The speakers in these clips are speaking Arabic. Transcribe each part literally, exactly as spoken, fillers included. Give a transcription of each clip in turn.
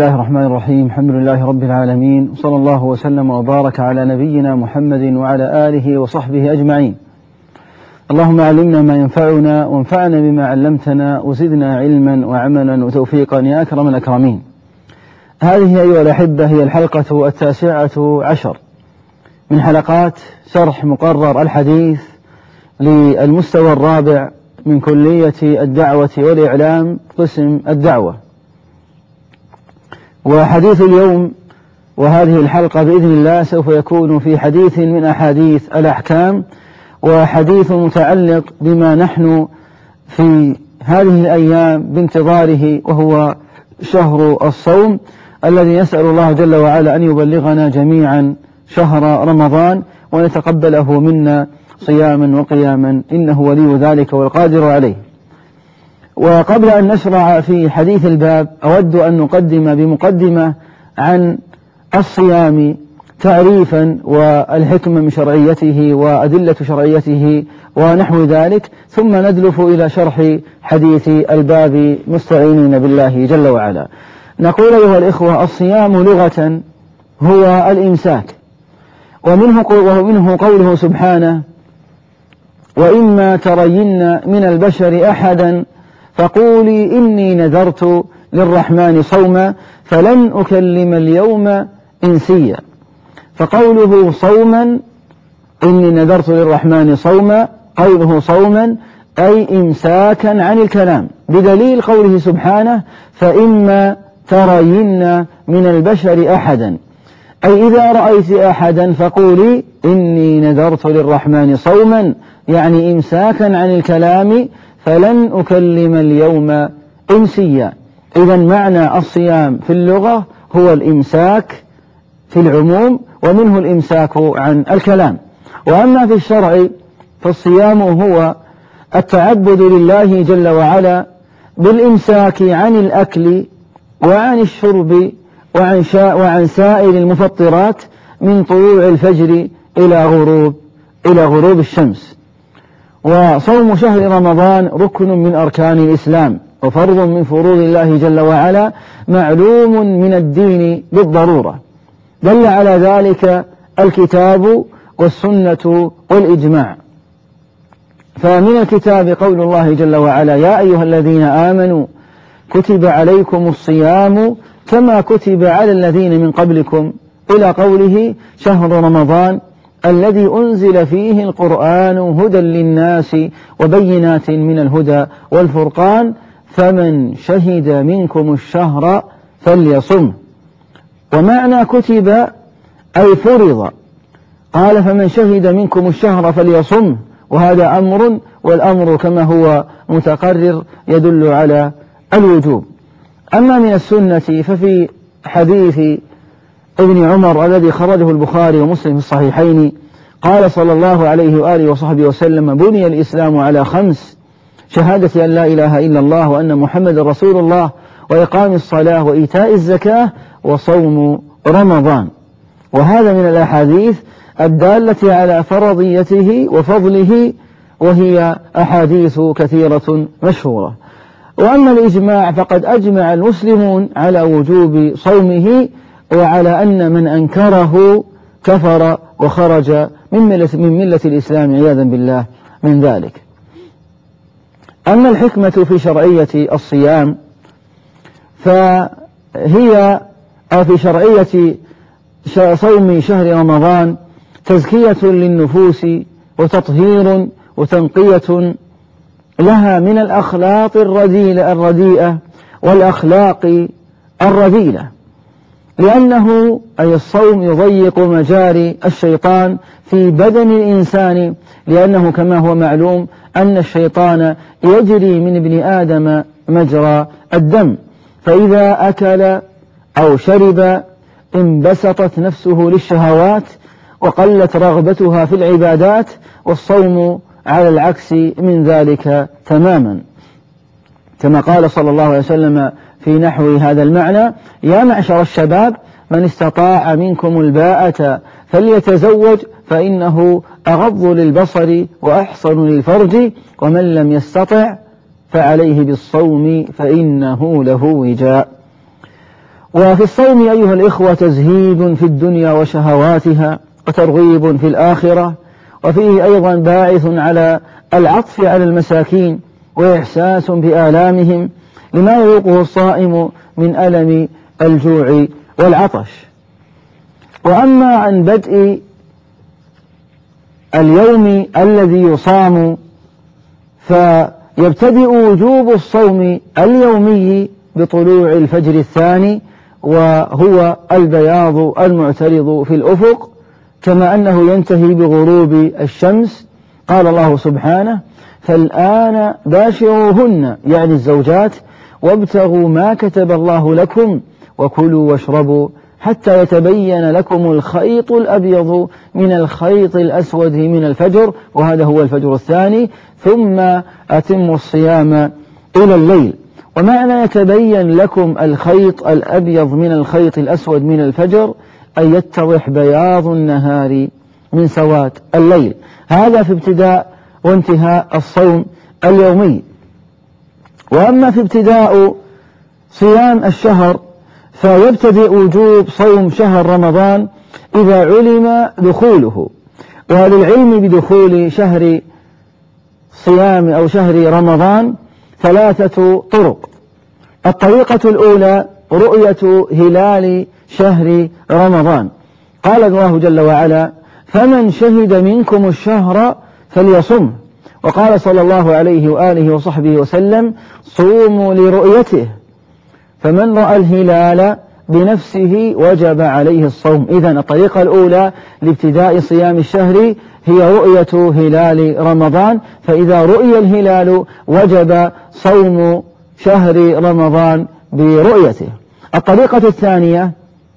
الله الرحمن الرحيم. الحمد لله رب العالمين، وصلى الله وسلم وبارك على نبينا محمد وعلى آله وصحبه أجمعين. اللهم علمنا ما ينفعنا وانفعنا بما علمتنا وزدنا علما وعملا وتوفيقا يا أكرم الأكرمين. هذه أيها الأحبة هي الحلقة التاسعة عشر من حلقات شرح مقرر الحديث للمستوى الرابع من كلية الدعوة والإعلام قسم الدعوة. وحديث اليوم وهذه الحلقة بإذن الله سوف يكون في حديث من أحاديث الأحكام، وحديث متعلق بما نحن في هذه الأيام بانتظاره، وهو شهر الصوم الذي نسأل الله جل وعلا أن يبلغنا جميعا شهر رمضان وأن يتقبله منا صياما وقياما، إنه ولي ذلك والقادر عليه. وقبل أن نشرع في حديث الباب أود أن نقدم بمقدمة عن الصيام تعريفا والحكمة من شرعيته وأدلة شرعيته ونحو ذلك، ثم ندلف إلى شرح حديث الباب مستعينين بالله جل وعلا. نقول أيها الإخوة: الصيام لغة هو الإمساك، ومنه ومنه قوله سبحانه: وإما ترين من البشر أحدا فقولي إني نذرت للرحمن صوما فلن أكلم اليوم إنسيا. فقوله صوما إني نذرت للرحمن صوما، قوله صوما أي إمساكا عن الكلام، بدليل قوله سبحانه: فإما ترين من البشر أحدا، أي إذا رأيت أحدا فقولي إني نذرت للرحمن صوما، يعني إمساكا عن الكلام، فلن أكلم اليوم إنسيا. إذن معنى الصيام في اللغة هو الإمساك في العموم، ومنه الإمساك عن الكلام. وأما في الشرع فالصيام هو التعبد لله جل وعلا بالإمساك عن الأكل وعن الشرب وعن, وعن سائر المفطرات من طلوع الفجر إلى غروب إلى غروب الشمس. وصوم شهر رمضان ركن من أركان الإسلام وفرض من فروض الله جل وعلا، معلوم من الدين بالضرورة، دل على ذلك الكتاب والسنة والإجماع. فمن الكتاب قول الله جل وعلا: يا أيها الذين آمنوا كتب عليكم الصيام كما كتب على الذين من قبلكم، إلى قوله: شهر رمضان الذي أنزل فيه القرآن هدى للناس وبينات من الهدى والفرقان فمن شهد منكم الشهر فليصم. ومعنى كتب أي فرض، قال: فمن شهد منكم الشهر فليصم، وهذا أمر، والأمر كما هو متقرر يدل على الوجوب. أما من السنة ففي حديث ابن عمر الذي خرجه البخاري ومسلم في الصحيحين قال صلى الله عليه وآله وصحبه وسلم: بني الإسلام على خمس: شهادة أن لا إله إلا الله وأن محمد رسول الله، وإقام الصلاة، وإيتاء الزكاة، وصوم رمضان. وهذا من الأحاديث الدالة على فرضيته وفضله، وهي أحاديث كثيرة مشهورة. وأما الإجماع فقد أجمع المسلمون على وجوب صومه، وعلى أن من أنكره كفر وخرج من ملة, من ملة الإسلام عياذا بالله من ذلك. أما الحكمة في شرعية الصيام فهي في شرعية صوم شهر رمضان تزكية للنفوس وتطهير وتنقية لها من الأخلاق الرديئة الرديئة والأخلاق الرذيلة، لأنه أي الصوم يضيق مجاري الشيطان في بدن الإنسان، لأنه كما هو معلوم أن الشيطان يجري من ابن آدم مجرى الدم، فإذا أكل أو شرب انبسطت نفسه للشهوات وقلت رغبتها في العبادات، والصوم على العكس من ذلك تماما، كما قال صلى الله عليه وسلم في نحو هذا المعنى: يا معشر الشباب من استطاع منكم الباءة فليتزوج فإنه أغض للبصر وأحصن للفرج، ومن لم يستطع فعليه بالصوم فإنه له وجاء. وفي الصوم أيها الإخوة تزهيد في الدنيا وشهواتها وترغيب في الآخرة، وفيه أيضا باعث على العطف على المساكين وإحساس بآلامهم لما يذوقه الصائم من ألم الجوع والعطش. وأما عن بدء اليوم الذي يصام فيبتدئ وجوب الصوم اليومي بطلوع الفجر الثاني، وهو البياض المعترض في الأفق، كما أنه ينتهي بغروب الشمس. قال الله سبحانه: فالآن باشروهن، يعني الزوجات، وابتغوا ما كتب الله لكم وكلوا واشربوا حتى يتبين لكم الخيط الأبيض من الخيط الأسود من الفجر، وهذا هو الفجر الثاني، ثم أتموا الصيام إلى الليل. ومعنى يتبين لكم الخيط الأبيض من الخيط الأسود من الفجر أن يتضح بياض النهار من سواد الليل. هذا في ابتداء وانتهاء الصوم اليومي. وأما في ابتداء صيام الشهر فيبتدئ وجوب صوم شهر رمضان إذا علم دخوله. وللعلم بدخول شهر صيام أو شهر رمضان ثلاثة طرق. الطريقة الأولى رؤية هلال شهر رمضان. قال الله جل وعلا: فمن شهد منكم الشهر فليصم. وقال صلى الله عليه وآله وصحبه وسلم: صوموا لرؤيته، فمن رأى الهلال بنفسه وجب عليه الصوم. إذن الطريقة الأولى لابتداء صيام الشهر هي رؤية هلال رمضان، فإذا رؤي الهلال وجب صوم شهر رمضان برؤيته. الطريقة الثانية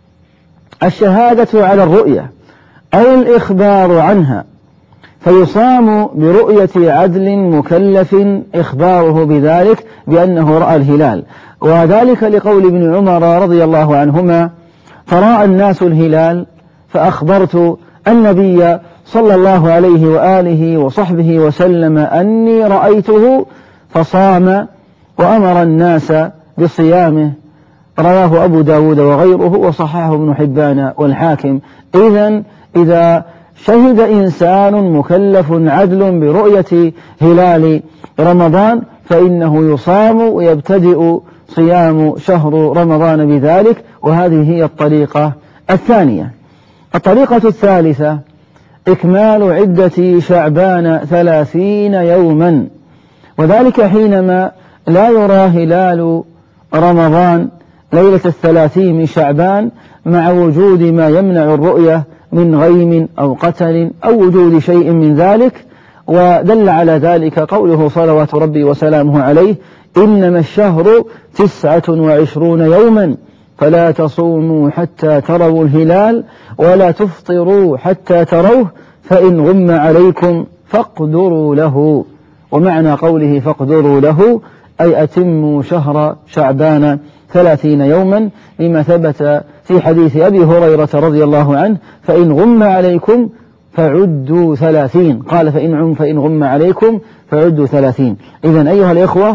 الشهادة على الرؤية أو الإخبار عنها، فيصام برؤية عدل مكلف إخباره بذلك بأنه رأى الهلال، وذلك لقول ابن عمر رضي الله عنهما: فرأى الناس الهلال فأخبرت النبي صلى الله عليه وآله وصحبه وسلم أني رأيته فصام وأمر الناس بصيامه. رواه أبو داود وغيره وصححه ابن حبان والحاكم. إذن إذا شهد إنسان مكلف عدل برؤية هلال رمضان فإنه يصام ويبتدئ صيام شهر رمضان بذلك، وهذه هي الطريقة الثانية. الطريقة الثالثة إكمال عدة شعبان ثلاثين يوما، وذلك حينما لا يرى هلال رمضان ليلة الثلاثين من شعبان مع وجود ما يمنع الرؤية من غيم أو قتل أو وجود شيء من ذلك. ودل على ذلك قوله صلوات ربي وسلامه عليه: إنما الشهر تسعة وعشرون يوما فلا تصوموا حتى تروا الهلال ولا تفطروا حتى تروه فإن غم عليكم فاقدروا له. ومعنى قوله فاقدروا له أي أتموا شهر شعبان ثلاثين يوما، لما ثبت في حديث أبي هريرة رضي الله عنه: فإن غم عليكم فعدوا ثلاثين. قال فإن عم فإن غم عليكم فعدوا ثلاثين. إذن أيها الإخوة،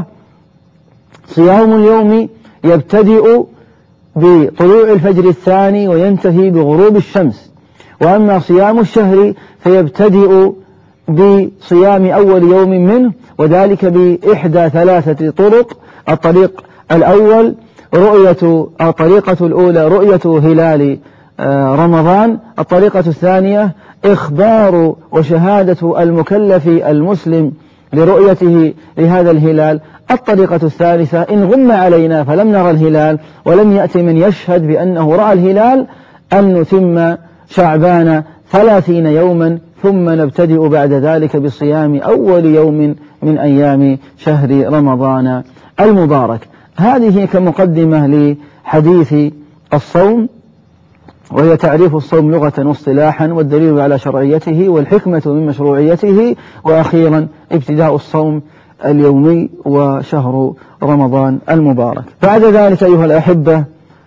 صيام اليوم يبتدئ بطلوع الفجر الثاني وينتهي بغروب الشمس. وأما صيام الشهر فيبتدئ بصيام أول يوم منه، وذلك بإحدى ثلاثة طرق. الطريق الأول رؤية الطريقة الأولى رؤية هلال رمضان. الطريقة الثانية إخبار وشهادة المكلف المسلم لرؤيته لهذا الهلال. الطريقة الثالثة إن غم علينا فلم نرى الهلال ولم يأتي من يشهد بأنه رأى الهلال أن نتم شعبان ثلاثين يوما، ثم نبتدئ بعد ذلك بصيام أول يوم من أيام شهر رمضان المبارك. هذه كمقدمة لحديث الصوم، وهي تعريف الصوم لغة واصطلاحا والدليل على شرعيته والحكمة من مشروعيته، وأخيرا ابتداء الصوم اليومي وشهر رمضان المبارك. بعد ذلك أيها الأحبة،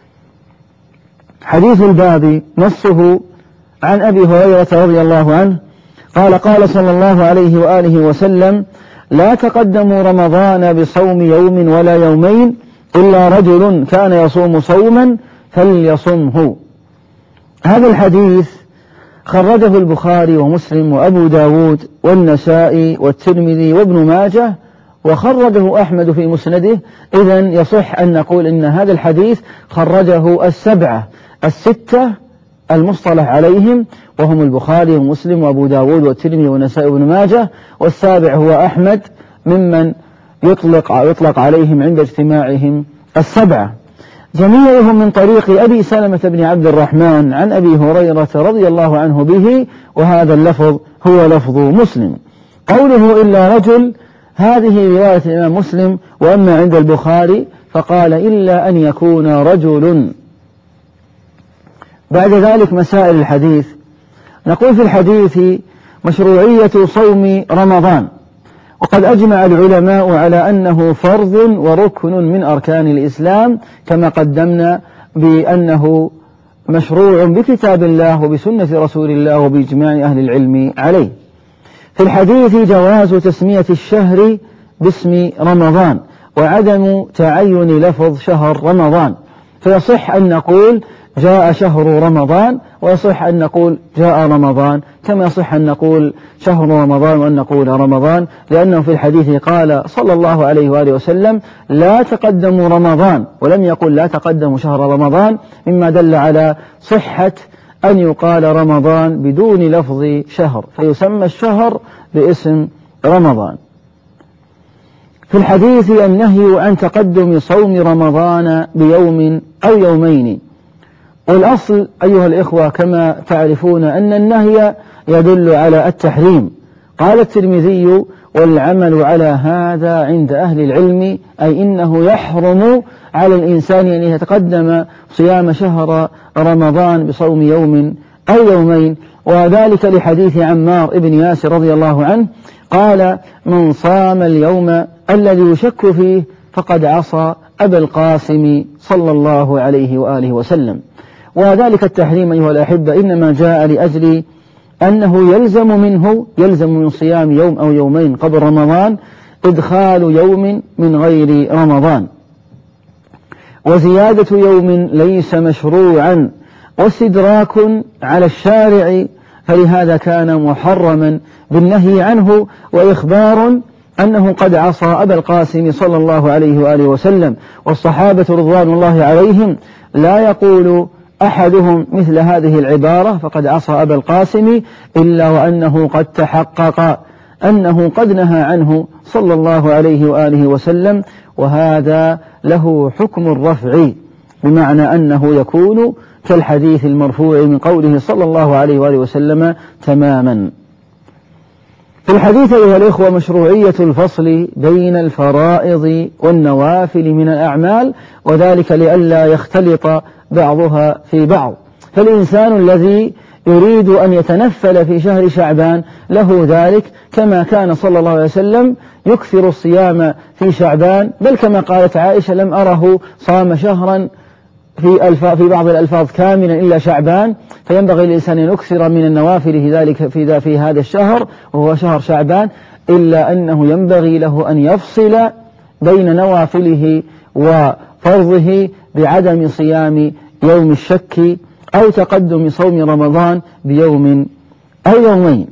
حديث الباب نصه عن أبي هريرة رضي الله عنه قال: قال صلى الله عليه وآله وسلم: لا تقدموا رمضان بصوم يوم ولا يومين إلا رجل كان يصوم صوما فليصمه. هذا الحديث خرجه البخاري ومسلم وأبو داود والنسائي والترمذي وابن ماجه، وخرجه أحمد في مسنده. إذن يصح أن نقول إن هذا الحديث خرجه السبعة الستة المصطلح عليهم، وهم البخاري ومسلم وأبو داود والترمذي والنسائي وابن ماجه، والسابع هو أحمد ممن يطلق, يطلق عليهم عند اجتماعهم السبعة، جميعهم من طريق أبي سلمة بن عبد الرحمن عن أبي هريرة رضي الله عنه به، وهذا اللفظ هو لفظ مسلم. قوله إلا رجل، هذه رواية الإمام مسلم، وأما عند البخاري فقال إلا أن يكون رجل. بعد ذلك مسائل الحديث. نقول في الحديث مشروعية صوم رمضان، وقد أجمع العلماء على أنه فرض وركن من أركان الإسلام، كما قدمنا بأنه مشروع بكتاب الله وبسنة رسول الله وبإجماع أهل العلم عليه. في الحديث جواز تسمية الشهر باسم رمضان وعدم تعين لفظ شهر رمضان، فيصح أن نقول جاء شهر رمضان، ويصح أن نقول جاء رمضان، كما يصح أن نقول شهر رمضان وأن نقول رمضان، لأنه في الحديث قال صلى الله عليه وآله وسلم لا تقدموا رمضان، ولم يقل لا تقدموا شهر رمضان، مما دل على صحة أن يقال رمضان بدون لفظ شهر، فيسمى الشهر باسم رمضان. في الحديث النهي عن تقدم صوم رمضان بيوم أو يومين، والأصل أيها الإخوة كما تعرفون أن النهي يدل على التحريم. قال الترمذي والعمل على هذا عند أهل العلم، أي إنه يحرم على الإنسان أن يتقدم صيام شهر رمضان بصوم يوم أو يومين، وذلك لحديث عمار بن ياسر رضي الله عنه قال من صام اليوم الذي يشك فيه فقد عصى أبا القاسم صلى الله عليه وآله وسلم. وذلك التحريم أيها الأحبة إنما جاء لأجل أنه يلزم منه يلزم من صيام يوم أو يومين قبل رمضان إدخال يوم من غير رمضان، وزيادة يوم ليس مشروعا، واستدراك على الشارع، فلهذا كان محرما بالنهي عنه، وإخبار أنه قد عصى أبا القاسم صلى الله عليه وآله وسلم. والصحابة رضوان الله عليهم لا يقول أحدهم مثل هذه العبارة فقد عصى أبا القاسم إلا وأنه قد تحقق أنه قد نهى عنه صلى الله عليه وآله وسلم، وهذا له حكم الرفع، بمعنى أنه يكون كالحديث المرفوع من قوله صلى الله عليه وآله وسلم تماما. في الحديث أيها الإخوة مشروعية الفصل بين الفرائض والنوافل من الأعمال، وذلك لئلا يختلط بعضها في بعض، فالإنسان الذي يريد أن يتنفل في شهر شعبان له ذلك، كما كان صلى الله عليه وسلم يكثر الصيام في شعبان، بل كما قالت عائشة لم أره صام شهرا في, الف... في بعض الألفاظ كاملا إلا شعبان، فينبغي الإنسان أن يكثر من النوافل في ذلك في, في هذا الشهر وهو شهر شعبان، إلا أنه ينبغي له أن يفصل بين نوافله وفرضه بعدم صيام يوم الشك أو تقدم صوم رمضان بيوم أو يومين.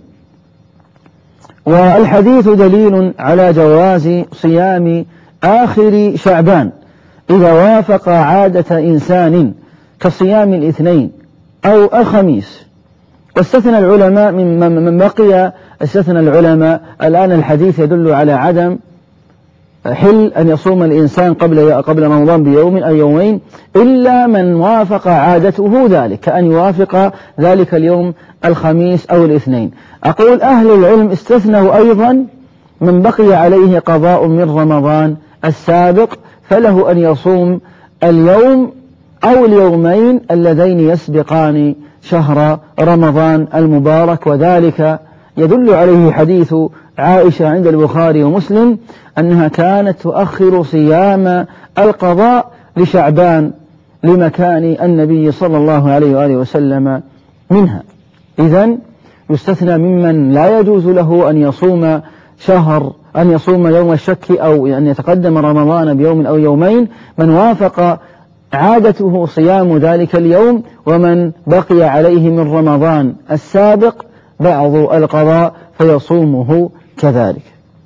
والحديث دليل على جواز صيام آخر شعبان إذا وافق عادة إنسان كصيام الاثنين أو الخميس. واستثنى العلماء من بقي استثنى العلماء الآن الحديث يدل على عدم حل أن يصوم الإنسان قبل قبل رمضان بيوم أو يومين إلا من وافق عادته ذلك، كأن يوافق ذلك اليوم الخميس أو الاثنين. أقول أهل العلم استثنوا أيضا من بقي عليه قضاء من رمضان السابق، فله أن يصوم اليوم أو اليومين اللذين يسبقان شهر رمضان المبارك، وذلك يدل عليه حديث عائشة عند البخاري ومسلم أنها كانت تؤخر صيام القضاء لشعبان لمكان النبي صلى الله عليه وآله وسلم منها. إذن يستثنى ممن لا يجوز له أن يصوم شهر أن يصوم يوم الشك أو أن يتقدم رمضان بيوم أو يومين من وافق عادته صيام ذلك اليوم، ومن بقي عليه من رمضان السابق بعض القضاء فيصومه كذلك.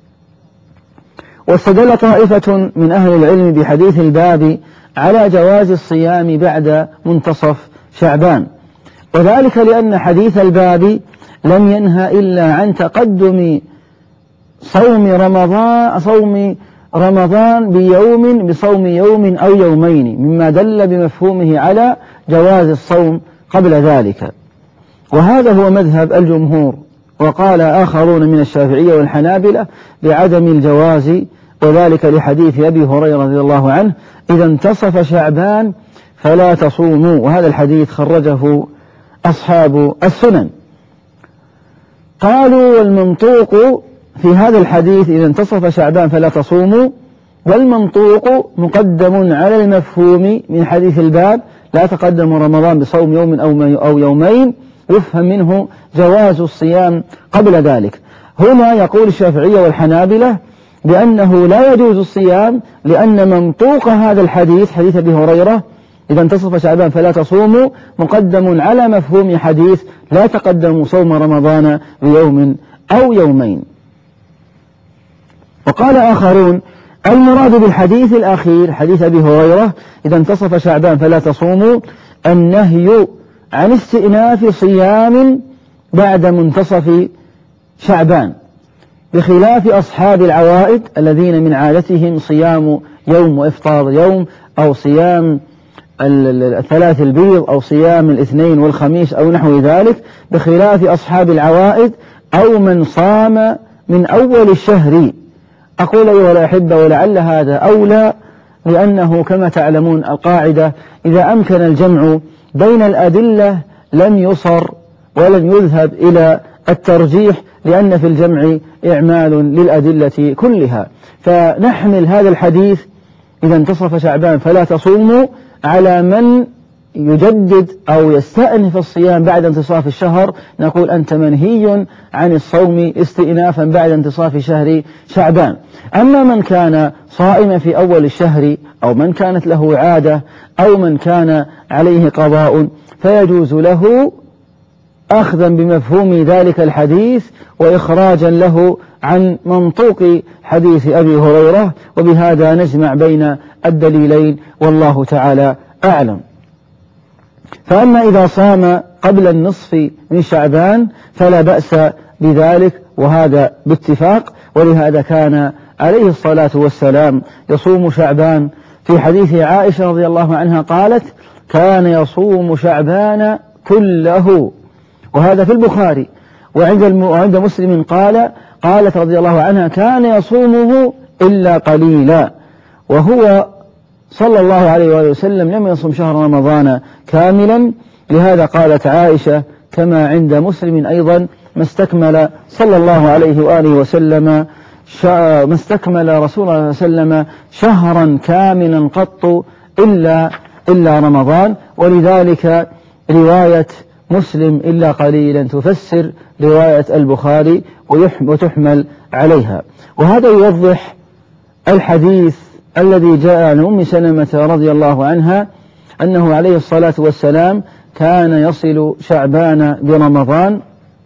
واستدل طائفة من أهل العلم بحديث الباب على جواز الصيام بعد منتصف شعبان، وذلك لأن حديث الباب لم ينهى إلا عن تقدم صوم رمضان صوم رمضان بيوم بصوم يوم أو يومين، مما دل بمفهومه على جواز الصوم قبل ذلك، وهذا هو مذهب الجمهور. وقال آخرون من الشافعية والحنابلة بعدم الجواز، وذلك لحديث أبي هريرة رضي الله عنه: إذا انتصف شعبان فلا تصوموا، وهذا الحديث خرجه أصحاب السنن. قالوا والمنطوق في هذا الحديث إذا انتصف شعبان فلا تصوموا، والمنطوق مقدم على المفهوم من حديث الباب لا تقدم رمضان بصوم يوم أو يومين، يفهم منه جواز الصيام قبل ذلك. هنا يقول الشافعية والحنابلة بأنه لا يجوز الصيام، لأن منطوق هذا الحديث حديث أبي هريرة إذا انتصف شعبان فلا تصوموا مقدم على مفهوم حديث لا تقدموا صوم رمضان بيوم أو يومين. وقال آخرون المراد بالحديث الأخير حديث أبي هريرة إذا انتصف شعبان فلا تصوموا النهي عن استئناف صيام بعد منتصف شعبان، بخلاف أصحاب العوائد الذين من عادتهم صيام يوم وإفطار يوم، أو صيام الثلاث البيض، أو صيام الاثنين والخميس أو نحو ذلك، بخلاف أصحاب العوائد أو من صام من أول الشهر. أقول أيها الأحبة ولعل هذا أولى، لأنه كما تعلمون القاعدة إذا أمكن الجمع بين الأدلة لم يصر ولم يذهب إلى الترجيح، لأن في الجمع إعمال للأدلة كلها. فنحمل هذا الحديث إذا انتصف شعبان فلا تصوموا على من يجدد أو يستأنف الصيام بعد انتصاف الشهر، نقول أنت منهي عن الصوم استئنافا بعد انتصاف شهر شعبان. أما من كان صائما في أول الشهر، أو من كانت له عادة، أو من كان عليه قضاء، فيجوز له أخذا بمفهوم ذلك الحديث وإخراجا له عن منطوق حديث أبي هريرة، وبهذا نجمع بين الدليلين والله تعالى أعلم. فأما إذا صام قبل النصف من شعبان فلا بأس بذلك، وهذا باتفاق، ولهذا كان عليه الصلاة والسلام يصوم شعبان. في حديث عائشة رضي الله عنها قالت كان يصوم شعبان كله، وهذا في البخاري. وعند مسلم قال قالت رضي الله عنها كان يصومه إلا قليلا، وهو صلى الله عليه وآله وسلم لم يصم شهر رمضان كاملا. لهذا قالت عائشة كما عند مسلم أيضا ما استكمل صلى الله عليه وآله وسلم ما استكمل رسول الله صلى الله عليه وسلم شهرا كاملا قط إلا إلا رمضان. ولذلك رواية مسلم إلا قليلا تفسر رواية البخاري وتحمل عليها. وهذا يوضح الحديث الذي جاء عن أم سلمة رضي الله عنها أنه عليه الصلاة والسلام كان يصل شعبان برمضان،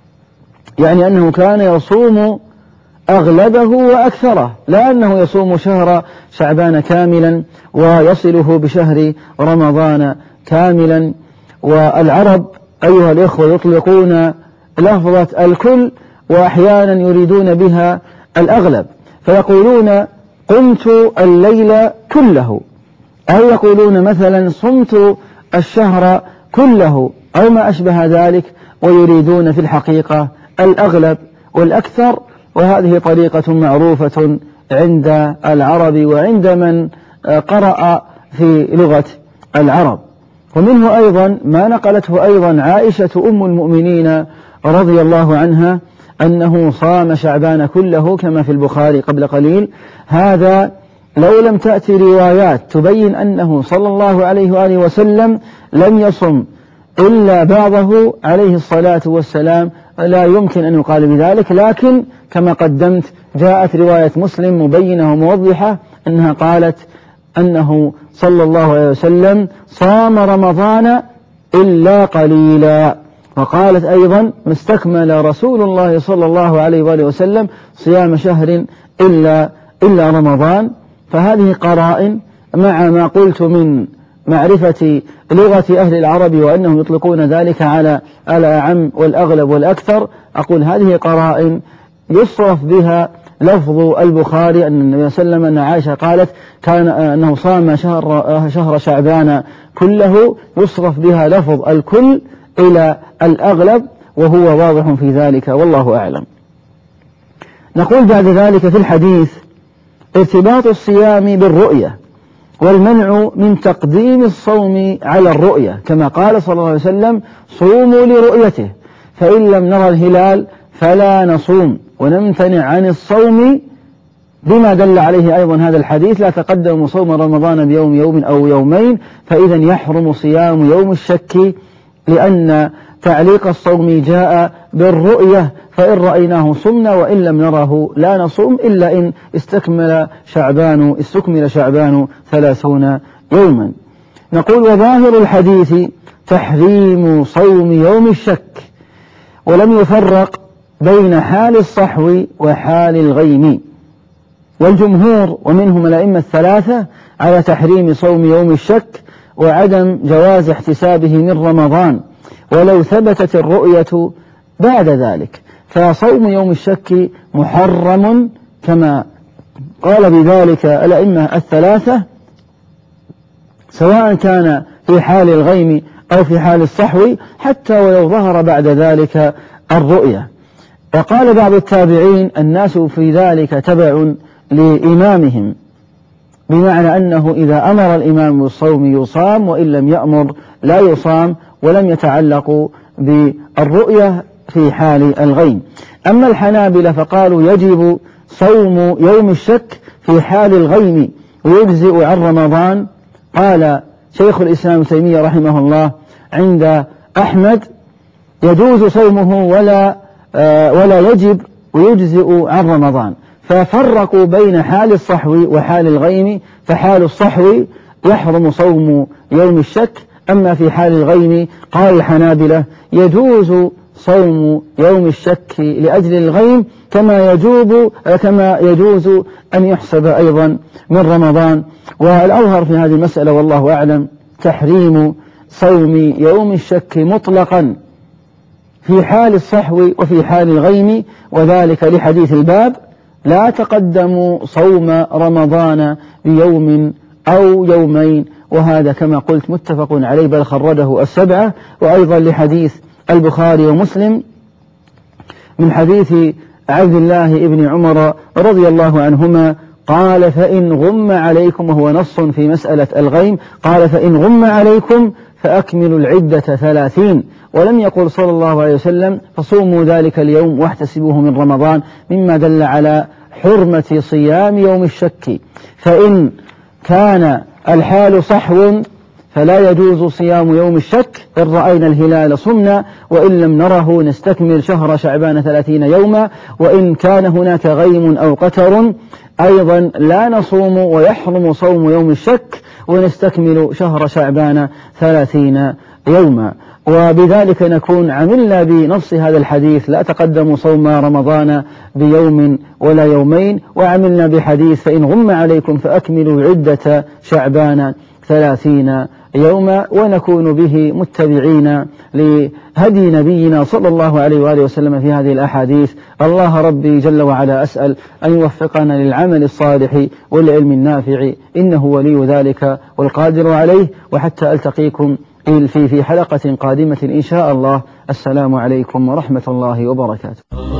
يعني أنه كان يصوم أغلبه وأكثره، لا أنه يصوم شهر شعبان كاملا ويصله بشهر رمضان كاملا. والعرب أيها الإخوة يطلقون لفظة الكل وأحيانا يريدون بها الأغلب، فيقولون قمت الليل كله، أو يقولون مثلا صمت الشهر كله، أو ما أشبه ذلك، ويريدون في الحقيقة الأغلب والأكثر. وهذه طريقة معروفة عند العرب وعند من قرأ في لغة العرب. ومنه أيضا ما نقلته أيضا عائشة أم المؤمنين رضي الله عنها أنه صام شعبان كله كما في البخاري قبل قليل. هذا لو لم تأتي روايات تبين أنه صلى الله عليه وآله وسلم لم يصم إلا بعضه عليه الصلاة والسلام لا يمكن أن يقال بذلك. لكن كما قدمت جاءت رواية مسلم مبينة وموضحة أنها قالت أنه صلى الله عليه وسلم صام رمضان إلا قليلا. وقالت أيضا ما استكمل رسول الله صلى الله عليه وآله وسلم صيام شهر إلا, إلا رمضان. فهذه قرائن مع ما قلت من معرفة لغة أهل العرب وأنهم يطلقون ذلك على الأعم والأغلب والأكثر. أقول هذه قرائن يصرف بها لفظ البخاري أن النبي صلى الله عليه وسلم أن عائشة قالت كان أنه صام شهر, شهر شعبان كله، يصرف بها لفظ الكل إلى الأغلب، وهو واضح في ذلك والله أعلم. نقول بعد ذلك في الحديث ارتباط الصيام بالرؤية والمنع من تقديم الصوم على الرؤية، كما قال صلى الله عليه وسلم صوموا لرؤيته فإن لم نرى الهلال فلا نصوم، ونمتنع عن الصوم بما دل عليه أيضا هذا الحديث لا تقدموا صوم رمضان بيوم يوم أو يومين، فإذا يحرم صيام يوم الشك، لأن تعليق الصوم جاء بالرؤية، فإن رأيناه صمنا وإن لم نره لا نصوم إلا إن استكمل شعبان استكمل شعبان ثلاثون يوما. نقول وظاهر الحديث تحريم صوم يوم الشك، ولم يفرق بين حال الصحو وحال الغيم، والجمهور ومنهم الأئمة الثلاثة على تحريم صوم يوم الشك وعدم جواز احتسابه من رمضان ولو ثبتت الرؤية بعد ذلك، فصوم يوم الشك محرم كما قال بذلك الأئمة الثلاثة، سواء كان في حال الغيم أو في حال الصحو، حتى ولو ظهر بعد ذلك الرؤية. وقال بعض التابعين الناس في ذلك تبع لإمامهم، بمعنى أنه إذا أمر الإمام بالصوم يصام وإن لم يأمر لا يصام، ولم يتعلقوا بالرؤية في حال الغيم. أما الحنابلة فقالوا يجب صوم يوم الشك في حال الغيم ويجزئ عن رمضان. قال شيخ الإسلام ابن تيمية رحمه الله عند أحمد يجوز صومه ولا آه ولا يجب ويجزئ عن رمضان، ففرقوا بين حال الصحو وحال الغيم، فحال الصحو يحرم صوم يوم الشك، أما في حال الغيم قال الحنابلة يجوز صوم يوم الشك لأجل الغيم كما يجوب كما يجوز أن يحسب أيضا من رمضان. والأظهر في هذه المسألة والله أعلم تحريم صوم يوم الشك مطلقا في حال الصحو وفي حال الغيم، وذلك لحديث الباب لا تقدموا صوم رمضان بيوم أو يومين، وهذا كما قلت متفق عليه بل خرجه السبعة. وأيضا لحديث البخاري ومسلم من حديث عبد الله بن عمر رضي الله عنهما قال فإن غم عليكم، وهو نص في مسألة الغيم، قال فإن غم عليكم فأكملوا العدة ثلاثين، ولم يقل صلى الله عليه وسلم فصوموا ذلك اليوم واحتسبوه من رمضان، مما دل على حرمة صيام يوم الشك. فإن كان الحال صحو فلا يجوز صيام يوم الشك، إن رأينا الهلال صمنا وإن لم نره نستكمل شهر شعبان ثلاثين يوما، وإن كان هناك غيم أو قتر أيضا لا نصوم ويحرم صوم يوم الشك ونستكمل شهر شعبان ثلاثين يوما. وبذلك نكون عملنا بنص هذا الحديث لا تقدموا صوم رمضان بيوم ولا يومين، وعملنا بحديث فإن غم عليكم فأكملوا عدة شعبان ثلاثين يوما، ونكون به متبعين لهدي نبينا صلى الله عليه وآله وسلم في هذه الأحاديث. الله ربي جل وعلا أسأل أن يوفقنا للعمل الصالح والعلم النافع، إنه ولي ذلك والقادر عليه. وحتى ألتقيكم في في حلقة قادمة إن شاء الله، السلام عليكم ورحمة الله وبركاته.